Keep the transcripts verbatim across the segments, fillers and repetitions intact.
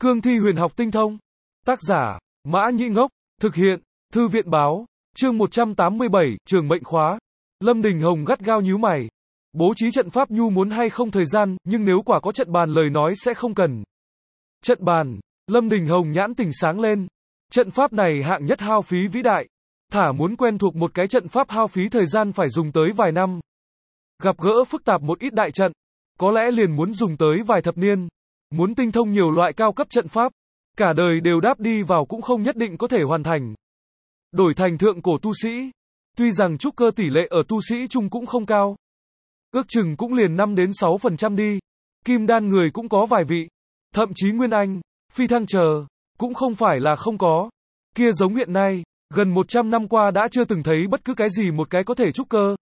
Cương thi huyền học tinh thông. Tác giả, Mã Nhĩ Ngốc. Thực hiện, Thư viện báo. Chương một trăm tám mươi bảy, trường mệnh khóa. Lâm Đình Hồng gắt gao nhíu mày. Bố trí trận pháp nhu muốn hay không thời gian, nhưng nếu quả có trận bàn lời nói sẽ không cần. Trận bàn, Lâm Đình Hồng nhãn tỉnh sáng lên. Trận pháp này hạng nhất hao phí vĩ đại. Thả muốn quen thuộc một cái trận pháp hao phí thời gian phải dùng tới vài năm. Gặp gỡ phức tạp một ít đại trận, có lẽ liền muốn dùng tới vài thập niên. Muốn tinh thông nhiều loại cao cấp trận pháp, cả đời đều đáp đi vào cũng không nhất định có thể hoàn thành. Đổi thành thượng cổ tu sĩ, tuy rằng trúc cơ tỷ lệ ở tu sĩ chung cũng không cao, ước chừng cũng liền năm đến sáu phần trăm đi. Kim đan người cũng có vài vị, thậm chí Nguyên Anh, Phi Thăng chờ, cũng không phải là không có. Kia giống hiện nay, gần một trăm năm qua đã chưa từng thấy bất cứ cái gì một cái có thể trúc cơ.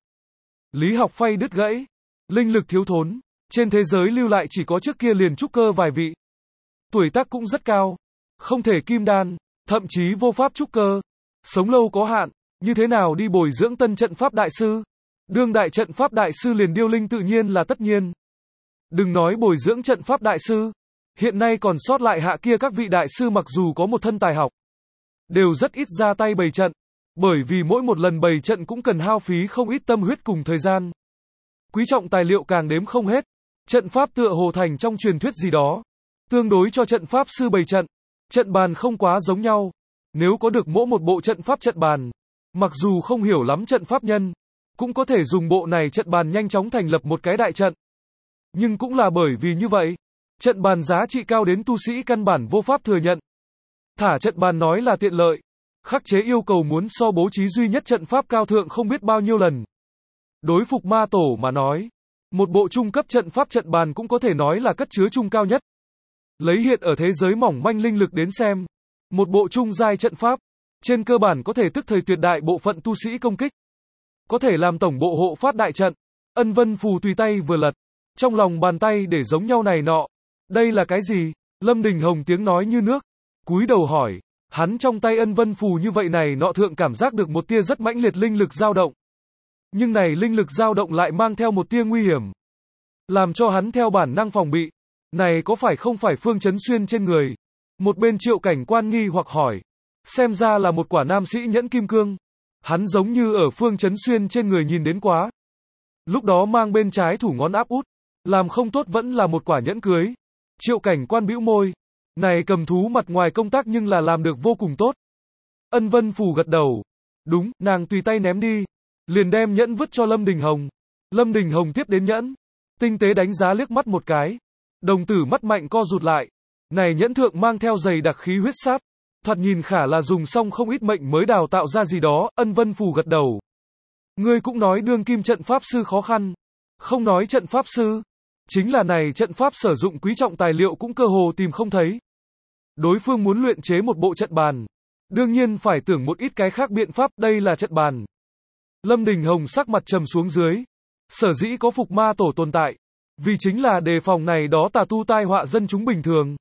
Lý học phay đứt gãy, linh lực thiếu thốn, trên thế giới lưu lại chỉ có trước kia liền trúc cơ vài vị. Tuổi tác cũng rất cao, không thể kim đan, thậm chí vô pháp trúc cơ. Sống lâu có hạn, như thế nào đi bồi dưỡng tân trận pháp đại sư? Đương đại trận pháp đại sư liền điêu linh tự nhiên là tất nhiên. Đừng nói bồi dưỡng trận pháp đại sư, hiện nay còn sót lại hạ kia các vị đại sư mặc dù có một thân tài học, đều rất ít ra tay bày trận, bởi vì mỗi một lần bày trận cũng cần hao phí không ít tâm huyết cùng thời gian. Quý trọng tài liệu càng đếm không hết, trận pháp tựa hồ thành trong truyền thuyết gì đó, tương đối cho trận pháp sư bày trận, trận bàn không quá giống nhau. Nếu có được mỗi một bộ trận pháp trận bàn, mặc dù không hiểu lắm trận pháp nhân, cũng có thể dùng bộ này trận bàn nhanh chóng thành lập một cái đại trận. Nhưng cũng là bởi vì như vậy, trận bàn giá trị cao đến tu sĩ căn bản vô pháp thừa nhận. Thả trận bàn nói là tiện lợi, khắc chế yêu cầu muốn so bố trí duy nhất trận pháp cao thượng không biết bao nhiêu lần. Đối Phục Ma Tổ mà nói, một bộ trung cấp trận pháp trận bàn cũng có thể nói là cất chứa trung cao nhất. Lấy hiện ở thế giới mỏng manh linh lực đến xem, một bộ trung giai trận pháp, trên cơ bản có thể tức thời tuyệt đại bộ phận tu sĩ công kích. Có thể làm tổng bộ hộ phát đại trận. Ân Vân Phù tùy tay vừa lật, trong lòng bàn tay để giống nhau này nọ. Đây là cái gì? Lâm Đình Hồng tiếng nói như nước, cúi đầu hỏi. Hắn trong tay Ân Vân Phù như vậy này nọ thượng cảm giác được một tia rất mãnh liệt linh lực dao động. Nhưng này linh lực dao động lại mang theo một tia nguy hiểm, làm cho hắn theo bản năng phòng bị. Này có phải không phải Phương Chấn Xuyên trên người? Một bên Triệu Cảnh Quan nghi hoặc hỏi. Xem ra là một quả nam sĩ nhẫn kim cương. Hắn giống như ở Phương Chấn Xuyên trên người nhìn đến quá. Lúc đó mang bên trái thủ ngón áp út, làm không tốt vẫn là một quả nhẫn cưới. Triệu Cảnh Quan bĩu môi. Này cầm thú mặt ngoài công tác nhưng là làm được vô cùng tốt. Ân Vân Phù gật đầu. Đúng, nàng tùy tay ném đi, liền đem nhẫn vứt cho Lâm Đình Hồng. Lâm Đình Hồng tiếp đến nhẫn, tinh tế đánh giá liếc mắt một cái. Đồng tử mắt mạnh co rụt lại. Này nhẫn thượng mang theo dày đặc khí huyết sát, thoạt nhìn khả là dùng xong không ít mệnh mới đào tạo ra gì đó. Ân Vân Phù gật đầu. Ngươi cũng nói đương kim trận pháp sư khó khăn. Không nói trận pháp sư, chính là này trận pháp sử dụng quý trọng tài liệu cũng cơ hồ tìm không thấy. Đối phương muốn luyện chế một bộ trận bàn, đương nhiên phải tưởng một ít cái khác biện pháp. Đây là trận bàn. Lâm Đình Hồng sắc mặt trầm xuống dưới. Sở dĩ có Phục Ma Tổ tồn tại, vì chính là đề phòng này đó tà tu tai họa dân chúng bình thường.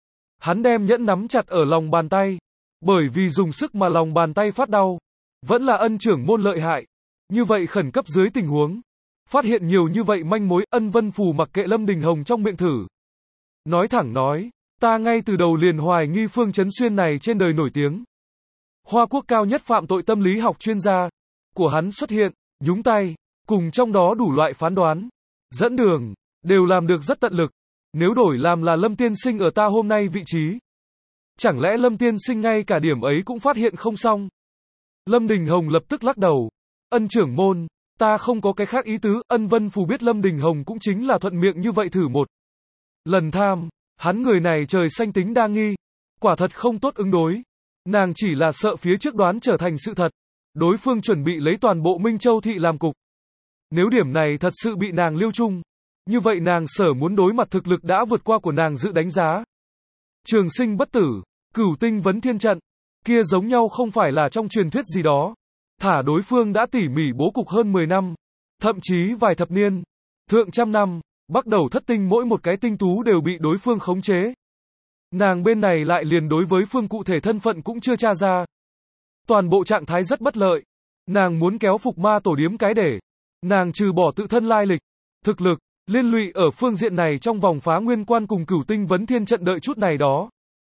Hắn đem nhẫn nắm chặt ở lòng bàn tay, bởi vì dùng sức mà lòng bàn tay phát đau. Vẫn là Ân trưởng môn lợi hại. Như vậy khẩn cấp dưới tình huống, phát hiện nhiều như vậy manh mối. Ân Vân Phù mặc kệ Lâm Đình Hồng trong miệng thử. Nói thẳng nói, ta ngay từ đầu liền hoài nghi Phương Chấn Xuyên này trên đời nổi tiếng. Hoa quốc cao nhất phạm tội tâm lý học chuyên gia của hắn xuất hiện, nhúng tay, cùng trong đó đủ loại phán đoán, dẫn đường, đều làm được rất tận lực. Nếu đổi làm là Lâm Tiên Sinh ở ta hôm nay vị trí, chẳng lẽ Lâm Tiên Sinh ngay cả điểm ấy cũng phát hiện không xong? Lâm Đình Hồng lập tức lắc đầu. Ân trưởng môn, ta không có cái khác ý tứ. Ân Vân Phù biết Lâm Đình Hồng cũng chính là thuận miệng như vậy thử một lần tham. Hắn người này trời xanh tính đa nghi, quả thật không tốt ứng đối. Nàng chỉ là sợ phía trước đoán trở thành sự thật. Đối phương chuẩn bị lấy toàn bộ Minh Châu thị làm cục. Nếu điểm này thật sự bị nàng liêu chung, như vậy nàng sở muốn đối mặt thực lực đã vượt qua của nàng dự đánh giá. Trường sinh bất tử, cửu tinh vấn thiên trận, kia giống nhau không phải là trong truyền thuyết gì đó. Thả đối phương đã tỉ mỉ bố cục hơn mười năm, thậm chí vài thập niên, thượng trăm năm, bắt đầu thất tinh mỗi một cái tinh tú đều bị đối phương khống chế. Nàng bên này lại liền đối với phương cụ thể thân phận cũng chưa tra ra. Toàn bộ trạng thái rất bất lợi. Nàng muốn kéo Phục Ma Tổ điếm cái để. Nàng trừ bỏ tự thân lai lịch, thực lực, liên lụy ở phương diện này trong vòng phá nguyên quan cùng cửu tinh vấn thiên trận đợi chút này đó.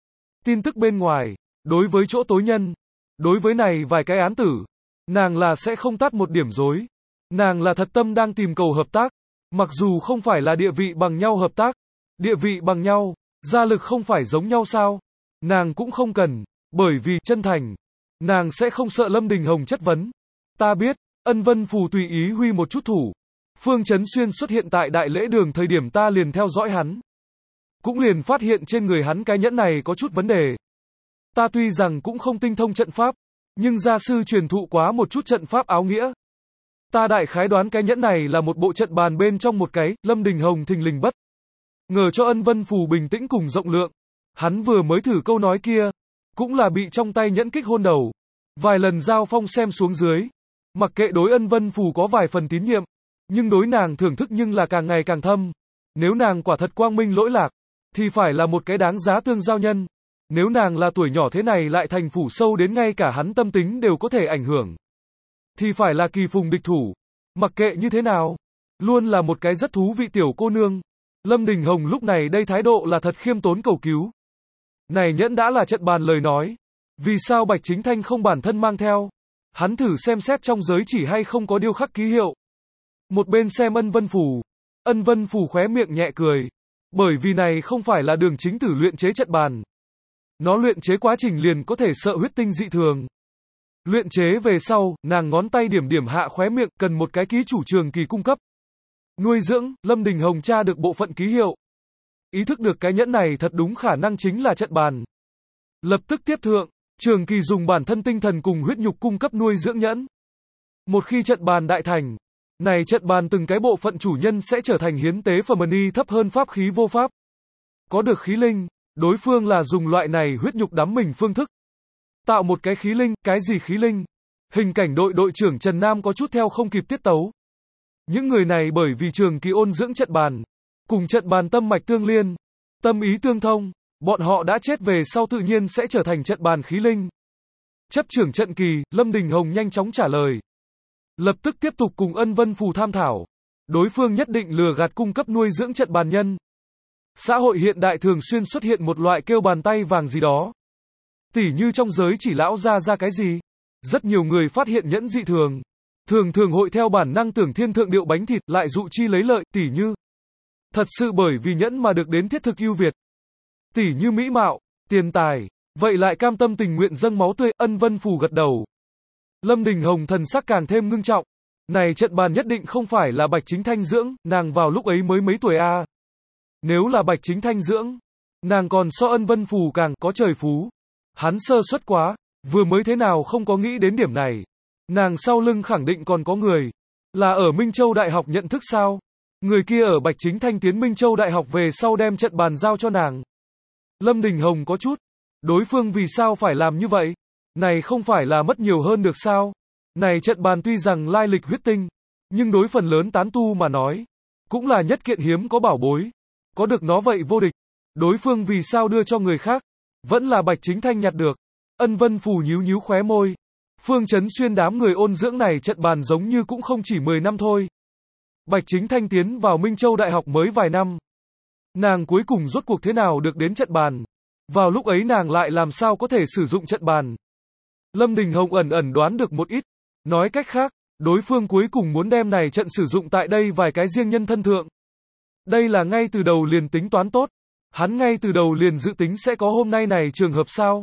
tin tức bên ngoài, đối với chỗ tối nhân, đối với này vài cái án tử, nàng là sẽ không tắt một điểm rối. Nàng là thật tâm đang tìm cầu hợp tác, mặc dù không phải là địa vị bằng nhau hợp tác, địa vị bằng nhau, gia lực không phải giống nhau sao? Nàng cũng không cần, bởi vì chân thành, nàng sẽ không sợ Lâm Đình Hồng chất vấn. Ta biết, Ân Vân Phù tùy ý huy một chút thủ. Phương Chấn Xuyên xuất hiện tại đại lễ đường thời điểm ta liền theo dõi hắn. Cũng liền phát hiện trên người hắn cái nhẫn này có chút vấn đề. Ta tuy rằng cũng không tinh thông trận pháp, nhưng gia sư truyền thụ quá một chút trận pháp áo nghĩa. Ta đại khái đoán cái nhẫn này là một bộ trận bàn bên trong một cái. Lâm Đình Hồng thình lình bất ngờ cho Ân Vân Phù bình tĩnh cùng rộng lượng. Hắn vừa mới thử câu nói kia, cũng là bị trong tay nhẫn kích hôn đầu. Vài lần giao phong xem xuống dưới, mặc kệ đối Ân Vân Phù có vài phần tín nhiệm, nhưng đối nàng thưởng thức nhưng là càng ngày càng thâm. Nếu nàng quả thật quang minh lỗi lạc, thì phải là một cái đáng giá tương giao nhân. Nếu nàng là tuổi nhỏ thế này lại thành phủ sâu đến ngay cả hắn tâm tính đều có thể ảnh hưởng, thì phải là kỳ phùng địch thủ. Mặc kệ như thế nào, luôn là một cái rất thú vị tiểu cô nương. Lâm Đình Hồng lúc này đây thái độ là thật khiêm tốn cầu cứu. Này nhẫn đã là trận bàn lời nói, vì sao Bạch Chính Thanh không bản thân mang theo? Hắn thử xem xét trong giới chỉ hay không có điêu khắc ký hiệu. Một bên xem Ân Vân Phù, Ân Vân Phù khóe miệng nhẹ cười, bởi vì này không phải là đường chính tử luyện chế trận bàn. Nó luyện chế quá trình liền có thể sợ huyết tinh dị thường. Luyện chế về sau, nàng ngón tay điểm điểm hạ khóe miệng, cần một cái ký chủ trường kỳ cung cấp. Nuôi dưỡng, Lâm Đình Hồng tra được bộ phận ký hiệu. Ý thức được cái nhẫn này thật đúng khả năng chính là trận bàn. Lập tức tiếp thượng, trường kỳ dùng bản thân tinh thần cùng huyết nhục cung cấp nuôi dưỡng nhẫn. Một khi trận bàn đại thành, này trận bàn từng cái bộ phận chủ nhân sẽ trở thành hiến tế phẩm y thấp hơn pháp khí vô pháp. Có được khí linh, đối phương là dùng loại này huyết nhục đắm mình phương thức. Tạo một cái khí linh, cái gì khí linh? Hình cảnh đội đội trưởng Trần Nam có chút theo không kịp tiết tấu. Những người này bởi vì trường kỳ ôn dưỡng trận bàn, cùng trận bàn tâm mạch tương liên, tâm ý tương thông, bọn họ đã chết về sau tự nhiên sẽ trở thành trận bàn khí linh. Chấp trưởng trận kỳ, Lâm Đình Hồng nhanh chóng trả lời. Lập tức tiếp tục cùng Ân Vân Phù tham thảo. Đối phương nhất định lừa gạt cung cấp nuôi dưỡng trận bàn nhân. Xã hội hiện đại thường xuyên xuất hiện một loại kêu bàn tay vàng gì đó. Tỉ như trong giới chỉ lão ra ra cái gì. Rất nhiều người phát hiện nhẫn dị thường. Thường thường hội theo bản năng tưởng thiên thượng điệu bánh thịt lại dụ chi lấy lợi, tỉ như. Thật sự bởi vì nhẫn mà được đến thiết thực ưu việt. Tỉ như mỹ mạo, tiền tài, vậy lại cam tâm tình nguyện dâng máu tươi. Ân Vân Phù gật đầu. Lâm Đình Hồng thần sắc càng thêm ngưng trọng. Này trận bàn nhất định không phải là Bạch Chính Thanh dưỡng, nàng vào lúc ấy mới mấy tuổi a. À. Nếu là Bạch Chính Thanh dưỡng, nàng còn so Ân Vân Phù càng có trời phú. Hắn sơ suất quá, vừa mới thế nào không có nghĩ đến điểm này. Nàng sau lưng khẳng định còn có người. Là ở Minh Châu Đại học nhận thức sao? Người kia ở Bạch Chính Thanh tiến Minh Châu Đại học về sau đem trận bàn giao cho nàng. Lâm Đình Hồng có chút. Đối phương vì sao phải làm như vậy? Này không phải là mất nhiều hơn được sao? Này trận bàn tuy rằng lai lịch huyết tinh, nhưng đối phần lớn tán tu mà nói, cũng là nhất kiện hiếm có bảo bối. Có được nó vậy vô địch. Đối phương vì sao đưa cho người khác? Vẫn là Bạch Chính Thanh nhặt được. Ân Vân Phù nhíu nhíu khóe môi. Phương Chấn Xuyên đám người ôn dưỡng này trận bàn giống như cũng không chỉ mười năm thôi. Bạch Chính Thanh tiến vào Minh Châu Đại học mới vài năm. Nàng cuối cùng rốt cuộc thế nào được đến trận bàn? Vào lúc ấy nàng lại làm sao có thể sử dụng trận bàn? Lâm Đình Hồng ẩn ẩn đoán được một ít. Nói cách khác, đối phương cuối cùng muốn đem này trận sử dụng tại đây vài cái riêng nhân thân thượng. Đây là ngay từ đầu liền tính toán tốt. Hắn ngay từ đầu liền dự tính sẽ có hôm nay này trường hợp sao?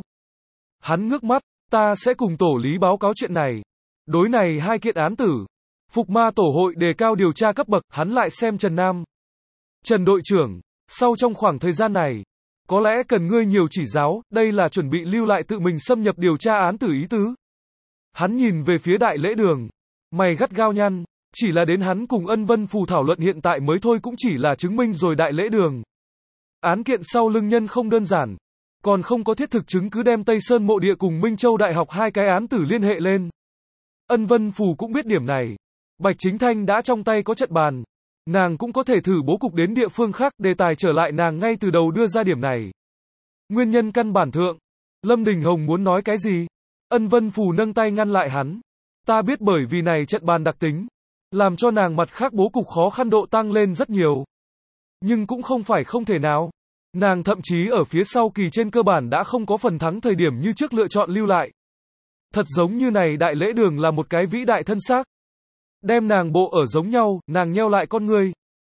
Hắn ngước mắt, ta sẽ cùng tổ lý báo cáo chuyện này. Đối này hai kiện án tử. Phục ma tổ hội đề cao điều tra cấp bậc, hắn lại xem Trần Nam. Trần đội trưởng, sau trong khoảng thời gian này, có lẽ cần ngươi nhiều chỉ giáo, đây là chuẩn bị lưu lại tự mình xâm nhập điều tra án tử ý tứ. Hắn nhìn về phía đại lễ đường, mày gắt gao nhăn, chỉ là đến hắn cùng Ân Vân Phù thảo luận hiện tại mới thôi cũng chỉ là chứng minh rồi đại lễ đường. Án kiện sau lưng nhân không đơn giản, còn không có thiết thực chứng cứ đem Tây Sơn Mộ Địa cùng Minh Châu Đại học hai cái án tử liên hệ lên. Ân Vân Phù cũng biết điểm này. Bạch Chính Thanh đã trong tay có trận bàn. Nàng cũng có thể thử bố cục đến địa phương khác, đề tài trở lại nàng ngay từ đầu đưa ra điểm này. Nguyên nhân căn bản thượng. Lâm Đình Hồng muốn nói cái gì? Ân Vân Phù nâng tay ngăn lại hắn. Ta biết bởi vì này trận bàn đặc tính, làm cho nàng mặt khác bố cục khó khăn độ tăng lên rất nhiều. Nhưng cũng không phải không thể nào. Nàng thậm chí ở phía sau kỳ trên cơ bản đã không có phần thắng thời điểm như trước lựa chọn lưu lại. Thật giống như này đại lễ đường là một cái vĩ đại thân xác. Đem nàng bộ ở giống nhau, nàng nheo lại con ngươi.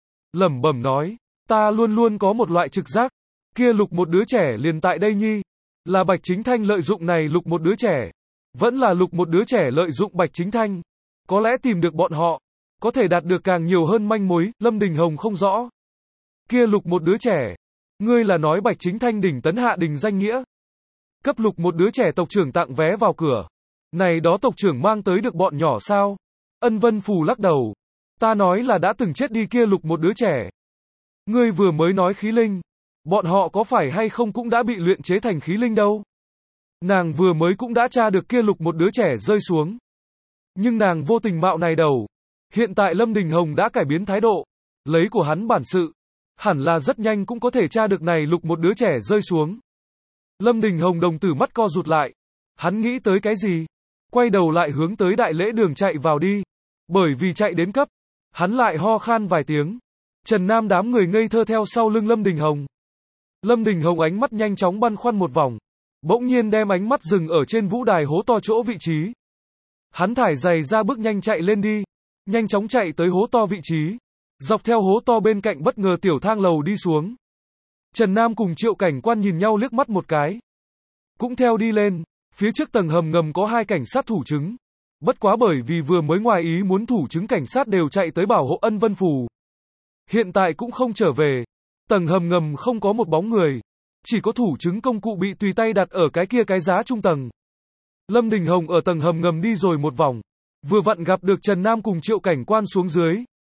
Lẩm bẩm nói, ta luôn luôn có một loại trực giác. Kia lục một đứa trẻ liền tại đây nhi. Là Bạch Chính Thanh lợi dụng này lục một đứa trẻ. Vẫn là lục một đứa trẻ lợi dụng Bạch Chính Thanh. Có lẽ tìm được bọn họ. Có thể đạt được càng nhiều hơn manh mối, Lâm Đình Hồng không rõ. Kia lục một đứa trẻ. Ngươi là nói Bạch Chính Thanh đỉnh tấn hạ đình danh nghĩa. Cấp lục một đứa trẻ tộc trưởng tặng vé vào cửa. Này đó tộc trưởng mang tới được bọn nhỏ sao? Ân Vân Phù lắc đầu. Ta nói là đã từng chết đi kia lục một đứa trẻ. Ngươi vừa mới nói khí linh. Bọn họ có phải hay không cũng đã bị luyện chế thành khí linh đâu. Nàng vừa mới cũng đã tra được kia lục một đứa trẻ rơi xuống. Nhưng nàng vô tình mạo này đầu. Hiện tại Lâm Đình Hồng đã cải biến thái độ. Lấy của hắn bản sự. Hẳn là rất nhanh cũng có thể tra được này lục một đứa trẻ rơi xuống. Lâm Đình Hồng đồng tử mắt co rụt lại. Hắn nghĩ tới cái gì? Quay đầu lại hướng tới đại lễ đường chạy vào đi. Bởi vì chạy đến cấp. Hắn lại ho khan vài tiếng. Trần Nam đám người ngây thơ theo sau lưng Lâm Đình Hồng. Lâm Đình Hồng ánh mắt nhanh chóng băn khoăn một vòng. Bỗng nhiên đem ánh mắt dừng ở trên vũ đài hố to chỗ vị trí. Hắn thải giày ra bước nhanh chạy lên đi. Nhanh chóng chạy tới hố to vị trí. Dọc theo hố to bên cạnh bất ngờ tiểu thang lầu đi xuống. Trần Nam cùng Triệu Cảnh Quan nhìn nhau liếc mắt một cái. Cũng theo đi lên. Phía trước tầng hầm ngầm có hai cảnh sát thủ chứng. Bất quá bởi vì vừa mới ngoài ý muốn thủ chứng cảnh sát đều chạy tới bảo hộ Ân Vân Phù. Hiện tại cũng không trở về. Tầng hầm ngầm không có một bóng người. Chỉ có thủ chứng công cụ bị tùy tay đặt ở cái kia cái giá trung tầng. Lâm Đình Hồng ở tầng hầm ngầm đi rồi một vòng. Vừa vặn gặp được Trần Nam cùng Triệu Cảnh Quan xuống dưới.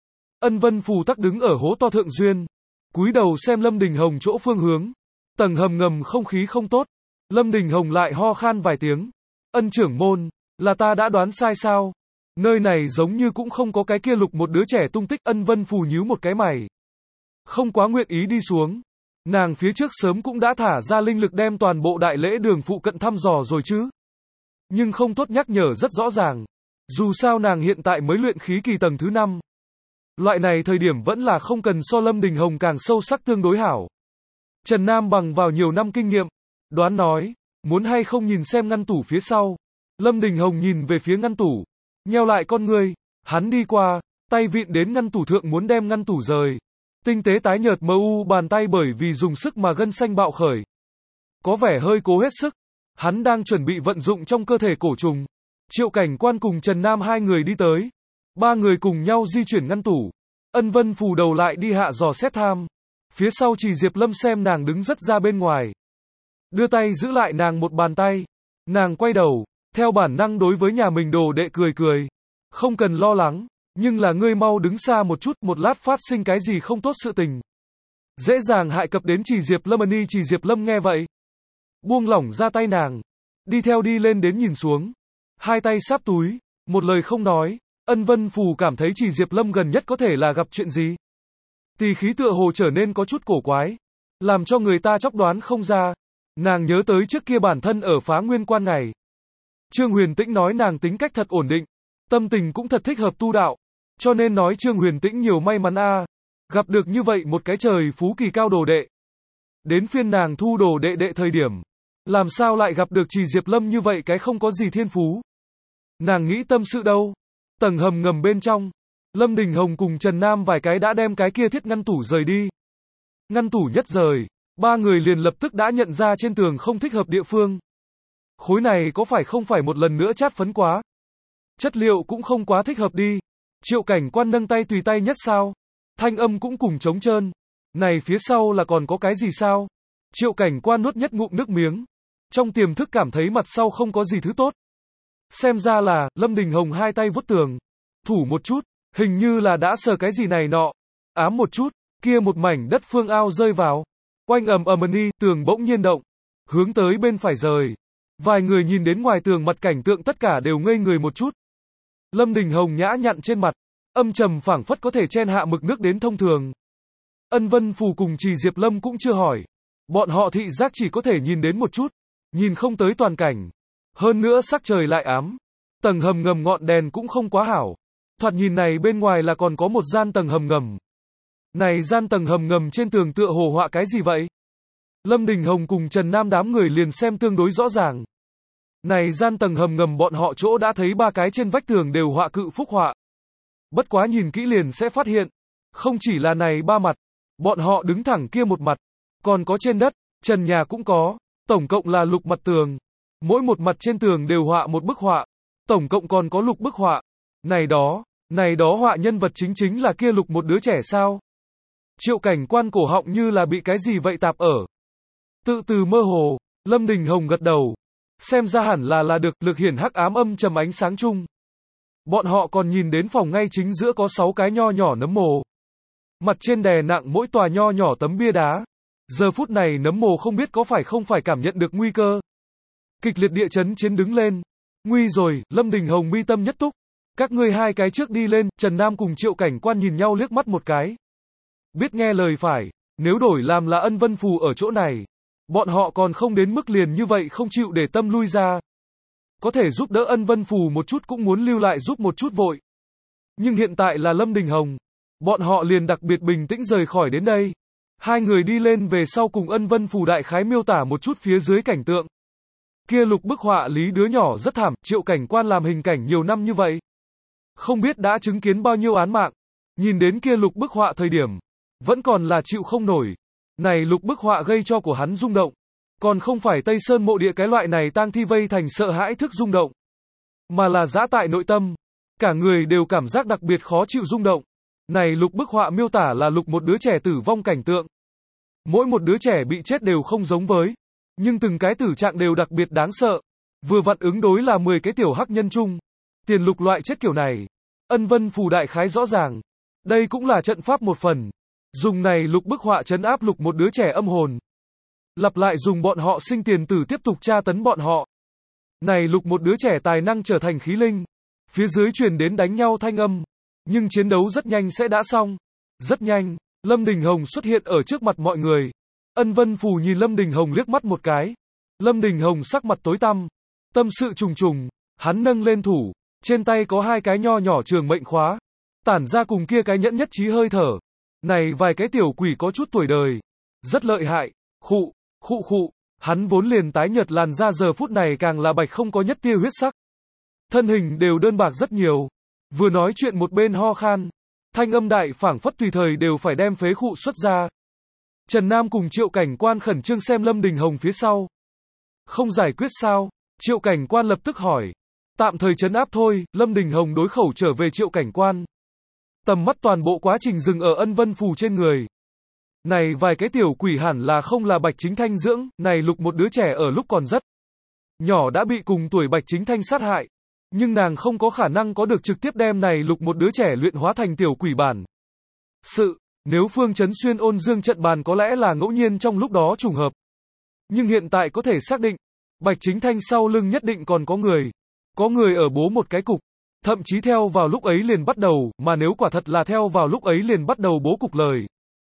Ân Vân Phù tắc đứng ở hố to thượng duyên. Cúi đầu xem Lâm Đình Hồng chỗ phương hướng. Tầng hầm ngầm không khí không tốt. Lâm Đình Hồng lại ho khan vài tiếng. Ân trưởng môn, là ta đã đoán sai sao? Nơi này giống như cũng không có cái kia lục một đứa trẻ tung tích. Ân Vân Phù nhíu một cái mày. Không quá nguyện ý đi xuống. Nàng phía trước sớm cũng đã thả ra linh lực đem toàn bộ đại lễ đường phụ cận thăm dò rồi chứ. Nhưng không tốt nhắc nhở rất rõ ràng. Dù sao nàng hiện tại mới luyện khí kỳ tầng thứ năm. Loại này thời điểm vẫn là không cần so Lâm Đình Hồng càng sâu sắc tương đối hảo. Trần Nam bằng vào nhiều năm kinh nghiệm. Đoán nói, muốn hay không nhìn xem ngăn tủ phía sau. Lâm Đình Hồng nhìn về phía ngăn tủ. Nheo lại con ngươi. Hắn đi qua, tay vịn đến ngăn tủ thượng muốn đem ngăn tủ rời. Tinh tế tái nhợt mờ u bàn tay bởi vì dùng sức mà gân xanh bạo khởi. Có vẻ hơi cố hết sức. Hắn đang chuẩn bị vận dụng trong cơ thể cổ trùng. Triệu Cảnh Quan cùng Trần Nam hai người đi tới. Ba người cùng nhau di chuyển ngăn tủ. Ân Vân Phù đầu lại đi hạ dò xét tham. Phía sau chỉ Diệp Lâm xem nàng đứng rất ra bên ngoài. Đưa tay giữ lại nàng một bàn tay. Nàng quay đầu, theo bản năng đối với nhà mình đồ đệ cười cười. Không cần lo lắng, nhưng là ngươi mau đứng xa một chút, một lát phát sinh cái gì không tốt sự tình. Dễ dàng hại cập đến chỉ Diệp Lâm Ân chỉ Diệp Lâm nghe vậy. Buông lỏng ra tay nàng. Đi theo đi lên đến nhìn xuống. Hai tay sáp túi, một lời không nói. Ân Vân Phù cảm thấy chỉ Diệp Lâm gần nhất có thể là gặp chuyện gì. Tỳ khí tựa hồ trở nên có chút cổ quái. Làm cho người ta chóc đoán không ra. Nàng nhớ tới trước kia bản thân ở Phá Nguyên Quan ngày. Trương Huyền Tĩnh nói nàng tính cách thật ổn định. Tâm tình cũng thật thích hợp tu đạo. Cho nên nói Trương Huyền Tĩnh nhiều may mắn a, gặp được như vậy một cái trời phú kỳ cao đồ đệ. Đến phiên nàng thu đồ đệ đệ thời điểm. Làm sao lại gặp được Trì Diệp Lâm như vậy cái không có gì thiên phú. Nàng nghĩ tâm sự đâu. Tầng hầm ngầm bên trong. Lâm Đình Hồng cùng Trần Nam vài cái đã đem cái kia thiết ngăn tủ rời đi. Ngăn tủ nhất rời. Ba người liền lập tức đã nhận ra trên tường không thích hợp địa phương. Khối này có phải không phải một lần nữa chát phấn quá. Chất liệu cũng không quá thích hợp đi. Triệu Cảnh Quan nâng tay tùy tay nhất sao. Thanh âm cũng cùng trống trơn. Này phía sau là còn có cái gì sao? Triệu Cảnh Quan nuốt nhất ngụm nước miếng. Trong tiềm thức cảm thấy mặt sau không có gì thứ tốt. Xem ra là, Lâm Đình Hồng hai tay vuốt tường. Thủ một chút, hình như là đã sờ cái gì này nọ. Ám một chút, kia một mảnh đất phương ao rơi vào. Oanh ầm ầm đi, tường bỗng nhiên động. Hướng tới bên phải rời. Vài người nhìn đến ngoài tường mặt cảnh tượng tất cả đều ngây người một chút. Lâm Đình Hồng nhã nhặn trên mặt. Âm trầm phảng phất có thể chen hạ mực nước đến thông thường. Ân Vân Phù cùng Trì Diệp Lâm cũng chưa hỏi. Bọn họ thị giác chỉ có thể nhìn đến một chút. Nhìn không tới toàn cảnh. Hơn nữa sắc trời lại ám. Tầng hầm ngầm ngọn đèn cũng không quá hảo. Thoạt nhìn này bên ngoài là còn có một gian tầng hầm ngầm. Này gian tầng hầm ngầm trên tường tựa hồ họa cái gì vậy? Lâm Đình Hồng cùng Trần Nam đám người liền xem tương đối rõ ràng. Này gian tầng hầm ngầm bọn họ chỗ đã thấy ba cái trên vách tường đều họa cự phúc họa. Bất quá nhìn kỹ liền sẽ phát hiện, không chỉ là này ba mặt, bọn họ đứng thẳng kia một mặt, còn có trên đất, trần nhà cũng có, tổng cộng là lục mặt tường. Mỗi một mặt trên tường đều họa một bức họa, tổng cộng còn có lục bức họa. Này đó, này đó họa nhân vật chính chính là kia lục một đứa trẻ sao? Triệu Cảnh Quan cổ họng như là bị cái gì vậy tạp ở. Tự từ mơ hồ, Lâm Đình Hồng gật đầu. Xem ra hẳn là là được, lực hiển hắc ám âm trầm ánh sáng chung. Bọn họ còn nhìn đến phòng ngay chính giữa có sáu cái nho nhỏ nấm mồ. Mặt trên đè nặng mỗi tòa nho nhỏ tấm bia đá. Giờ phút này nấm mồ không biết có phải không phải cảm nhận được nguy cơ. Kịch liệt địa chấn chiến đứng lên. Nguy rồi, Lâm Đình Hồng mi tâm nhất túc. Các ngươi hai cái trước đi lên, Trần Nam cùng Triệu Cảnh Quan nhìn nhau liếc mắt một cái. Biết nghe lời phải, nếu đổi làm là Ân Vân Phù ở chỗ này, bọn họ còn không đến mức liền như vậy không chịu để tâm lui ra. Có thể giúp đỡ Ân Vân Phù một chút cũng muốn lưu lại giúp một chút vội. Nhưng hiện tại là Lâm Đình Hồng, bọn họ liền đặc biệt bình tĩnh rời khỏi đến đây. Hai người đi lên về sau cùng Ân Vân Phù đại khái miêu tả một chút phía dưới cảnh tượng. Kia lục bức họa lý đứa nhỏ rất thảm, Triệu Cảnh Quan làm hình cảnh nhiều năm như vậy. Không biết đã chứng kiến bao nhiêu án mạng. Nhìn đến kia lục bức họa thời điểm, vẫn còn là chịu không nổi. Này lục bức họa gây cho của hắn rung động. Còn không phải Tây Sơn mộ địa cái loại này tang thi vây thành sợ hãi thức rung động. Mà là dã tại nội tâm. Cả người đều cảm giác đặc biệt khó chịu rung động. Này lục bức họa miêu tả là lục một đứa trẻ tử vong cảnh tượng. Mỗi một đứa trẻ bị chết đều không giống với. Nhưng từng cái tử trạng đều đặc biệt đáng sợ. Vừa vặn ứng đối là mười cái tiểu hắc nhân chung. Tiền lục loại chết kiểu này. Ân Vân Phù đại khái rõ ràng. Đây cũng là trận pháp một phần. Dùng này lục bức họa trấn áp lục một đứa trẻ âm hồn. Lặp lại dùng bọn họ sinh tiền tử tiếp tục tra tấn bọn họ. Này lục một đứa trẻ tài năng trở thành khí linh. Phía dưới truyền đến đánh nhau thanh âm. Nhưng chiến đấu rất nhanh sẽ đã xong. Rất nhanh, Lâm Đình Hồng xuất hiện ở trước mặt mọi người. Ân Vân Phù nhìn Lâm Đình Hồng liếc mắt một cái. Lâm Đình Hồng sắc mặt tối tăm. Tâm sự trùng trùng. Hắn nâng lên thủ. Trên tay có hai cái nho nhỏ trường mệnh khóa. Tản ra cùng kia cái nhẫn nhất trí hơi thở. Này vài cái tiểu quỷ có chút tuổi đời. Rất lợi hại. Khụ, khụ khụ. Hắn vốn liền tái nhợt làn da giờ phút này càng là bạch không có nhất tia huyết sắc. Thân hình đều đơn bạc rất nhiều. Vừa nói chuyện một bên ho khan. Thanh âm đại phảng phất tùy thời đều phải đem phế khụ xuất ra. Trần Nam cùng Triệu Cảnh Quan khẩn trương xem Lâm Đình Hồng phía sau. Không giải quyết sao? Triệu Cảnh Quan lập tức hỏi. Tạm thời trấn áp thôi, Lâm Đình Hồng đối khẩu trở về Triệu Cảnh Quan. Tầm mắt toàn bộ quá trình dừng ở Ân Vân Phù trên người. Này vài cái tiểu quỷ hẳn là không là Bạch Chính Thanh dưỡng, này lục một đứa trẻ ở lúc còn rất nhỏ đã bị cùng tuổi Bạch Chính Thanh sát hại. Nhưng nàng không có khả năng có được trực tiếp đem này lục một đứa trẻ luyện hóa thành tiểu quỷ bản. Sự, nếu Phương Chấn Xuyên ôn dương trận bàn có lẽ là ngẫu nhiên trong lúc đó trùng hợp. Nhưng hiện tại có thể xác định, Bạch Chính Thanh sau lưng nhất định còn có người. Có người ở bố một cái cục. Thậm chí theo vào lúc ấy liền bắt đầu, mà nếu quả thật là theo vào lúc ấy liền bắt đầu bố cục lời.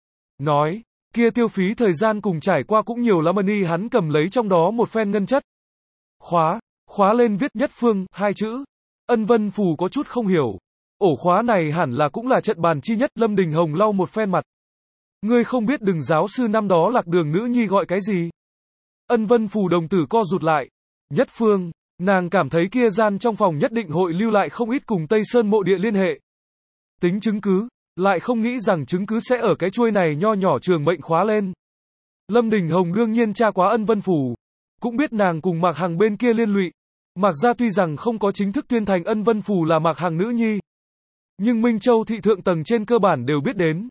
Nói, kia tiêu phí thời gian cùng trải qua cũng nhiều lắm y hắn cầm lấy trong đó một phen ngân chất. Khóa, khóa lên viết nhất phương, hai chữ. Ân Vân Phù có chút không hiểu. Ổ khóa này hẳn là cũng là trận bàn chi nhất, Lâm Đình Hồng lau một phen mặt. Ngươi không biết đừng giáo sư năm đó lạc đường nữ nhi gọi cái gì. Ân Vân Phù đồng tử co rụt lại. Nhất phương. Nàng cảm thấy kia gian trong phòng nhất định hội lưu lại không ít cùng Tây Sơn mộ địa liên hệ. Tính chứng cứ, lại không nghĩ rằng chứng cứ sẽ ở cái chuôi này nho nhỏ trường mệnh khóa lên. Lâm Đình Hồng đương nhiên tra quá Ân Vân Phù, cũng biết nàng cùng Mạc Hằng bên kia liên lụy. Mạc gia tuy rằng không có chính thức tuyên thành Ân Vân Phù là Mạc Hằng nữ nhi, nhưng Minh Châu thị thượng tầng trên cơ bản đều biết đến.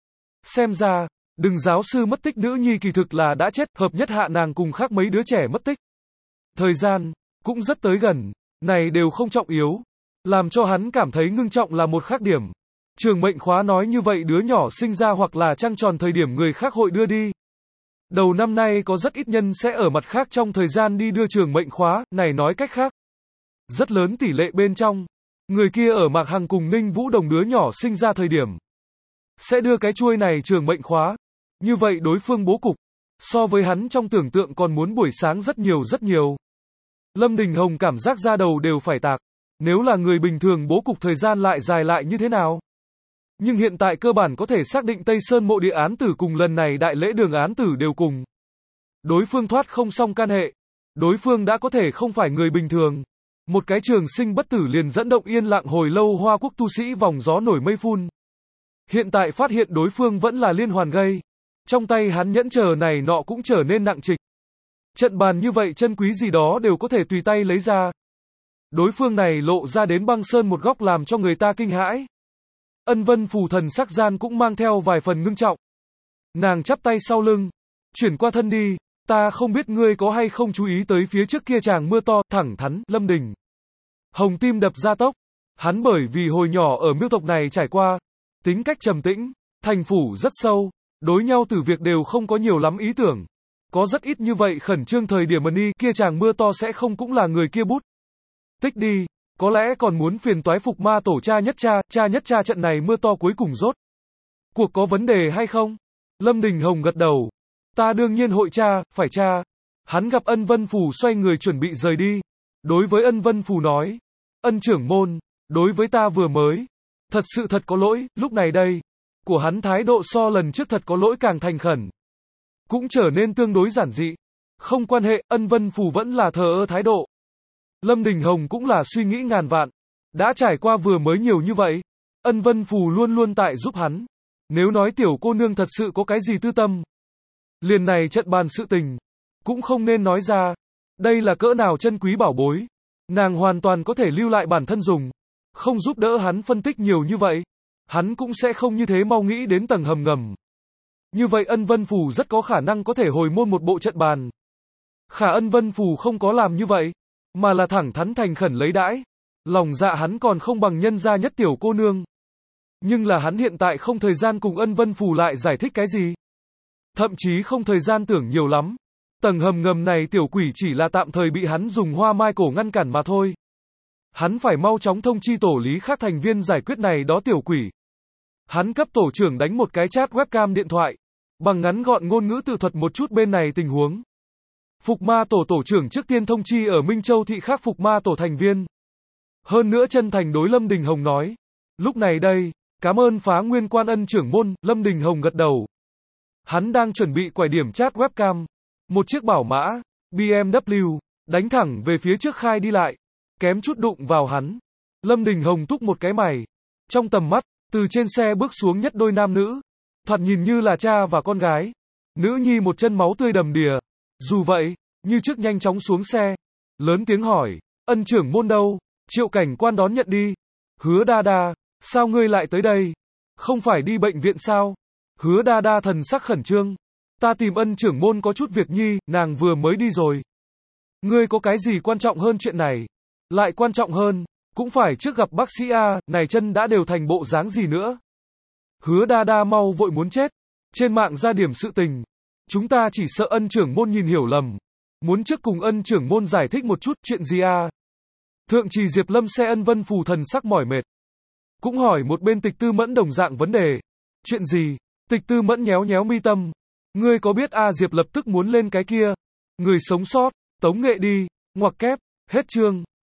Xem ra, đừng giáo sư mất tích nữ nhi kỳ thực là đã chết, hợp nhất hạ nàng cùng khác mấy đứa trẻ mất tích. Thời gian cũng rất tới gần, này đều không trọng yếu. Làm cho hắn cảm thấy ngưng trọng là một khác điểm. Trường mệnh khóa nói như vậy đứa nhỏ sinh ra hoặc là trăng tròn thời điểm người khác hội đưa đi. Đầu năm nay có rất ít nhân sẽ ở mặt khác trong thời gian đi đưa trường mệnh khóa, này nói cách khác. Rất lớn tỷ lệ bên trong. Người kia ở Mạc Hằng cùng Ninh Vũ Đồng đứa nhỏ sinh ra thời điểm. Sẽ đưa cái chuôi này trường mệnh khóa. Như vậy đối phương bố cục. So với hắn trong tưởng tượng còn muốn buổi sáng rất nhiều rất nhiều. Lâm Đình Hồng cảm giác ra đầu đều phải tạc. Nếu là người bình thường bố cục thời gian lại dài lại như thế nào? Nhưng hiện tại cơ bản có thể xác định Tây Sơn mộ địa án tử cùng lần này đại lễ đường án tử đều cùng. đối phương thoát không xong can hệ. Đối phương đã có thể không phải người bình thường. Một cái trường sinh bất tử liền dẫn động yên lặng hồi lâu Hoa Quốc tu sĩ vòng gió nổi mây phun. Hiện tại phát hiện đối phương vẫn là liên hoàn gây. Trong tay hắn nhẫn chờ này nọ cũng trở nên nặng trịch. Trận bàn như vậy chân quý gì đó đều có thể tùy tay lấy ra. Đối phương này lộ ra đến băng sơn một góc làm cho người ta kinh hãi. Ân Vân Phù thần sắc gian cũng mang theo vài phần ngưng trọng. Nàng chắp tay sau lưng, chuyển qua thân đi, ta không biết ngươi có hay không chú ý tới phía trước kia tràng mưa to, thẳng thắn, Lâm Đình. Hồng tim đập ra tốc, hắn bởi vì hồi nhỏ ở miêu tộc này trải qua, tính cách trầm tĩnh, thành phủ rất sâu, đối nhau từ việc đều không có nhiều lắm ý tưởng. Có rất ít như vậy khẩn trương thời điểm đi, kia tràng mưa to sẽ không cũng là người kia bút. Tích đi, có lẽ còn muốn phiền toái Phục Ma tổ cha nhất cha, cha nhất cha trận này mưa to cuối cùng rốt. Cuộc có vấn đề hay không? Lâm Đình Hồng gật đầu. Ta đương nhiên hội cha, phải cha. Hắn gặp Ân Vân Phù xoay người chuẩn bị rời đi. Đối với Ân Vân Phù nói. Ân trưởng môn, đối với ta vừa mới. Thật sự thật có lỗi, lúc này đây. Của hắn thái độ so lần trước thật có lỗi càng thành khẩn. Cũng trở nên tương đối giản dị. Không quan hệ, Ân Vân Phù vẫn là thờ ơ thái độ. Lâm Đình Hồng cũng là suy nghĩ ngàn vạn. Đã trải qua vừa mới nhiều như vậy. Ân Vân Phù luôn luôn tại giúp hắn. Nếu nói tiểu cô nương thật sự có cái gì tư tâm. Liền này trận bàn sự tình. Cũng không nên nói ra. Đây là cỡ nào chân quý bảo bối. Nàng hoàn toàn có thể lưu lại bản thân dùng. Không giúp đỡ hắn phân tích nhiều như vậy. Hắn cũng sẽ không như thế mau nghĩ đến tầng hầm ngầm. Như vậy Ân Vân Phù rất có khả năng có thể hồi môn một bộ trận bàn. Khả Ân Vân Phù không có làm như vậy. Mà là thẳng thắn thành khẩn lấy đãi. Lòng dạ hắn còn không bằng nhân gia nhất tiểu cô nương. Nhưng là hắn hiện tại không thời gian cùng Ân Vân Phù lại giải thích cái gì. Thậm chí không thời gian tưởng nhiều lắm. Tầng hầm ngầm này tiểu quỷ chỉ là tạm thời bị hắn dùng hoa mai cổ ngăn cản mà thôi. Hắn phải mau chóng thông chi tổ lý khác thành viên giải quyết này đó tiểu quỷ. Hắn cấp tổ trưởng đánh một cái chat webcam điện thoại. Bằng ngắn gọn ngôn ngữ tự thuật một chút bên này tình huống. Phục Ma tổ tổ trưởng trước tiên thông chi ở Minh Châu thị khác Phục Ma tổ thành viên. Hơn nữa chân thành đối Lâm Đình Hồng nói. Lúc này đây, cảm ơn Phá Nguyên Quan Ân trưởng môn, Lâm Đình Hồng gật đầu. Hắn đang chuẩn bị quải điểm chat webcam. Một chiếc bảo mã, bê em vê, đánh thẳng về phía trước khai đi lại. Kém chút đụng vào hắn. Lâm Đình Hồng túc một cái mày. Trong tầm mắt, từ trên xe bước xuống nhất đôi nam nữ. Thoạt nhìn như là cha và con gái. Nữ nhi một chân máu tươi đầm đìa. Dù vậy, như trước nhanh chóng xuống xe. Lớn tiếng hỏi, Ân trưởng môn đâu? Triệu cảnh quan đón nhận đi. Hứa đa đa, sao ngươi lại tới đây? Không phải đi bệnh viện sao? Hứa đa đa thần sắc khẩn trương. Ta tìm Ân trưởng môn có chút việc nhi, nàng vừa mới đi rồi. Ngươi có cái gì quan trọng hơn chuyện này? Lại quan trọng hơn, cũng phải trước gặp bác sĩ A, này chân đã đều thành bộ dáng gì nữa? Hứa đa đa mau vội muốn chết. Trên mạng ra điểm sự tình. Chúng ta chỉ sợ Ân trưởng môn nhìn hiểu lầm. Muốn trước cùng Ân trưởng môn giải thích một chút chuyện gì à? Thượng trì Diệp Lâm xe Ân Vân Phù thần sắc mỏi mệt. Cũng hỏi một bên Tịch Tư Mẫn đồng dạng vấn đề. Chuyện gì? Tịch Tư Mẫn nhéo nhéo mi tâm. Ngươi có biết A Diệp lập tức muốn lên cái kia. Người sống sót, tống nghệ đi, ngoặc kép, hết chương.